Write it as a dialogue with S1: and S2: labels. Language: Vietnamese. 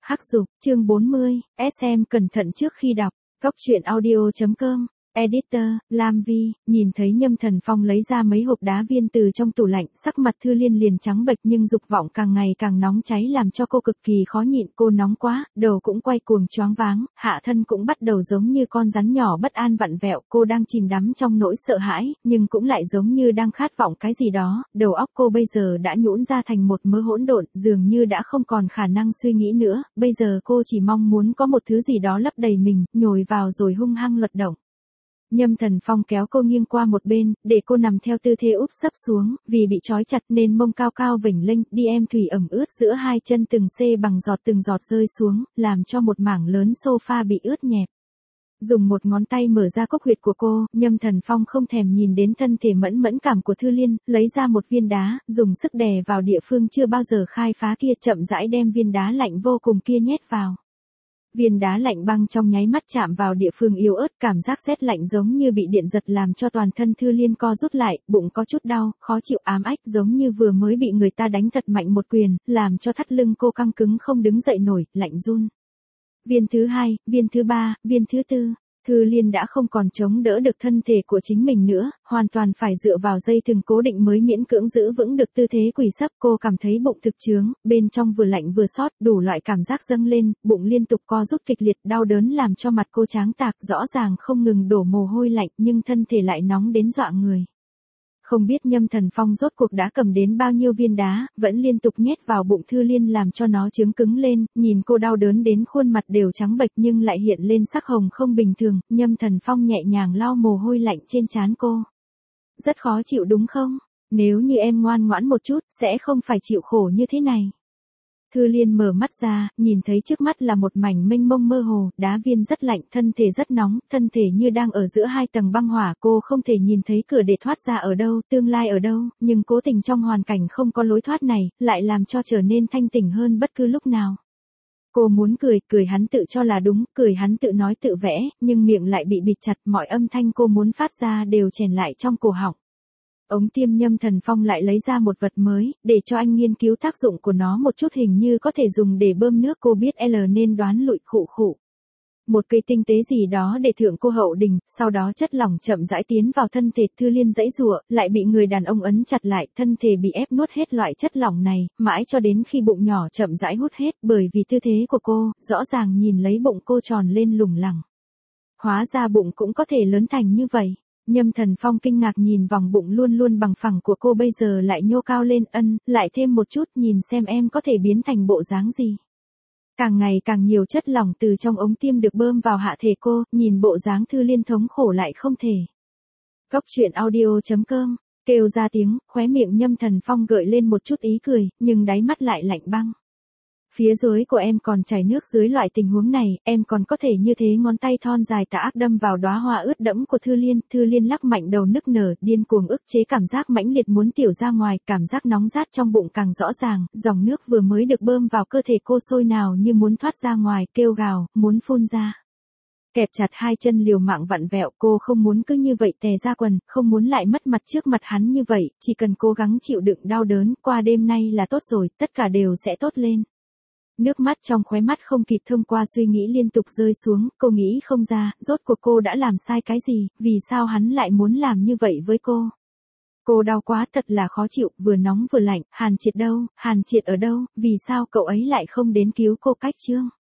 S1: Hắc Dục, chương 40, SM cẩn thận trước khi đọc. Cốc truyện audio.com. Editor, Lam Vi, nhìn thấy Nhâm Thần Phong lấy ra mấy hộp đá viên từ trong tủ lạnh, sắc mặt Thư Liên liền trắng bệch nhưng dục vọng càng ngày càng nóng cháy làm cho cô cực kỳ khó nhịn, cô nóng quá, đầu cũng quay cuồng choáng váng, hạ thân cũng bắt đầu giống như con rắn nhỏ bất an vặn vẹo, cô đang chìm đắm trong nỗi sợ hãi, nhưng cũng lại giống như đang khát vọng cái gì đó, đầu óc cô bây giờ đã nhũn ra thành một mớ hỗn độn, dường như đã không còn khả năng suy nghĩ nữa, bây giờ cô chỉ mong muốn có một thứ gì đó lấp đầy mình, nhồi vào rồi hung hăng luật động. Nhâm Thần Phong kéo cô nghiêng qua một bên, để cô nằm theo tư thế úp sấp xuống, vì bị trói chặt nên mông cao cao vểnh lênh, đi em thủy ẩm ướt giữa hai chân từng giọt rơi xuống, làm cho một mảng lớn sofa bị ướt nhẹp. Dùng một ngón tay mở ra cốc huyệt của cô, Nhâm Thần Phong không thèm nhìn đến thân thể mẫn cảm của Thư Liên, lấy ra một viên đá, dùng sức đè vào địa phương chưa bao giờ khai phá kia, chậm rãi đem viên đá lạnh vô cùng kia nhét vào. Viên đá lạnh băng trong nháy mắt chạm vào địa phương yếu ớt, cảm giác rét lạnh giống như bị điện giật làm cho toàn thân Thư Liên co rút lại, bụng có chút đau, khó chịu ám ách giống như vừa mới bị người ta đánh thật mạnh một quyền, làm cho thắt lưng cô căng cứng không đứng dậy nổi, lạnh run. Viên thứ hai, viên thứ ba, viên thứ tư. Thư Liên đã không còn chống đỡ được thân thể của chính mình nữa, hoàn toàn phải dựa vào dây thừng cố định mới miễn cưỡng giữ vững được tư thế quỳ sấp. Cô cảm thấy bụng thực chướng, bên trong vừa lạnh vừa xót, đủ loại cảm giác dâng lên, bụng liên tục co rút kịch liệt, đau đớn làm cho mặt cô tráng tạc, rõ ràng không ngừng đổ mồ hôi lạnh, nhưng thân thể lại nóng đến dọa người. Không biết Nhâm Thần Phong rốt cuộc đã cầm đến bao nhiêu viên đá, vẫn liên tục nhét vào bụng Thư Liên làm cho nó trướng cứng lên, nhìn cô đau đớn đến khuôn mặt đều trắng bệch nhưng lại hiện lên sắc hồng không bình thường, Nhâm Thần Phong nhẹ nhàng lau mồ hôi lạnh trên trán cô. Rất khó chịu đúng không? Nếu như em ngoan ngoãn một chút, sẽ không phải chịu khổ như thế này. Thư Liên mở mắt ra, nhìn thấy trước mắt là một mảnh mênh mông mơ hồ, đá viên rất lạnh, thân thể rất nóng, thân thể như đang ở giữa hai tầng băng hỏa, cô không thể nhìn thấy cửa để thoát ra ở đâu, tương lai ở đâu, nhưng cố tình trong hoàn cảnh không có lối thoát này, lại làm cho trở nên thanh tỉnh hơn bất cứ lúc nào. Cô muốn cười hắn tự cho là đúng, cười hắn tự nói tự vẽ, nhưng miệng lại bị bịt chặt, mọi âm thanh cô muốn phát ra đều chèn lại trong cổ họng. Ống tiêm Nhâm Thần Phong lại lấy ra một vật mới, để cho anh nghiên cứu tác dụng của nó một chút, hình như có thể dùng để bơm nước, cô biết L nên đoán lụi khụ khụ. Một cây tinh tế gì đó để thượng cô hậu đình, sau đó chất lỏng chậm rãi tiến vào thân thể. Thư Liên giãy giụa, lại bị người đàn ông ấn chặt lại, thân thể bị ép nuốt hết loại chất lỏng này, mãi cho đến khi bụng nhỏ chậm rãi hút hết, bởi vì tư thế của cô, rõ ràng nhìn lấy bụng cô tròn lên lủng lẳng. Hóa ra bụng cũng có thể lớn thành như vậy. Nhâm Thần Phong kinh ngạc nhìn vòng bụng luôn luôn bằng phẳng của cô bây giờ lại nhô cao lên, lại thêm một chút, nhìn xem em có thể biến thành bộ dáng gì. Càng ngày càng nhiều chất lỏng từ trong ống tiêm được bơm vào hạ thể cô, nhìn bộ dáng Thư Liên thống khổ lại không thể. Cốc truyện audio.com, kêu ra tiếng, khóe miệng Nhâm Thần Phong gợi lên một chút ý cười, nhưng đáy mắt lại lạnh băng. Phía dưới của em còn chảy nước, dưới loại tình huống này, em còn có thể như thế. Ngón tay thon dài tà ác đâm vào đóa hoa ướt đẫm của Thư Liên lắc mạnh đầu nức nở, điên cuồng ức chế cảm giác mãnh liệt muốn tiểu ra ngoài, cảm giác nóng rát trong bụng càng rõ ràng, dòng nước vừa mới được bơm vào cơ thể cô sôi nào như muốn thoát ra ngoài, kêu gào, muốn phun ra. Kẹp chặt hai chân liều mạng vặn vẹo, cô không muốn cứ như vậy tè ra quần, không muốn lại mất mặt trước mặt hắn như vậy, chỉ cần cố gắng chịu đựng đau đớn, qua đêm nay là tốt rồi, tất cả đều sẽ tốt lên. Nước mắt trong khóe mắt không kịp thông qua suy nghĩ liên tục rơi xuống, cô nghĩ không ra, rốt cuộc cô đã làm sai cái gì, vì sao hắn lại muốn làm như vậy với cô. Cô đau quá, thật là khó chịu, vừa nóng vừa lạnh, Hàn Triệt đâu, Hàn Triệt ở đâu, vì sao cậu ấy lại không đến cứu cô cách chương.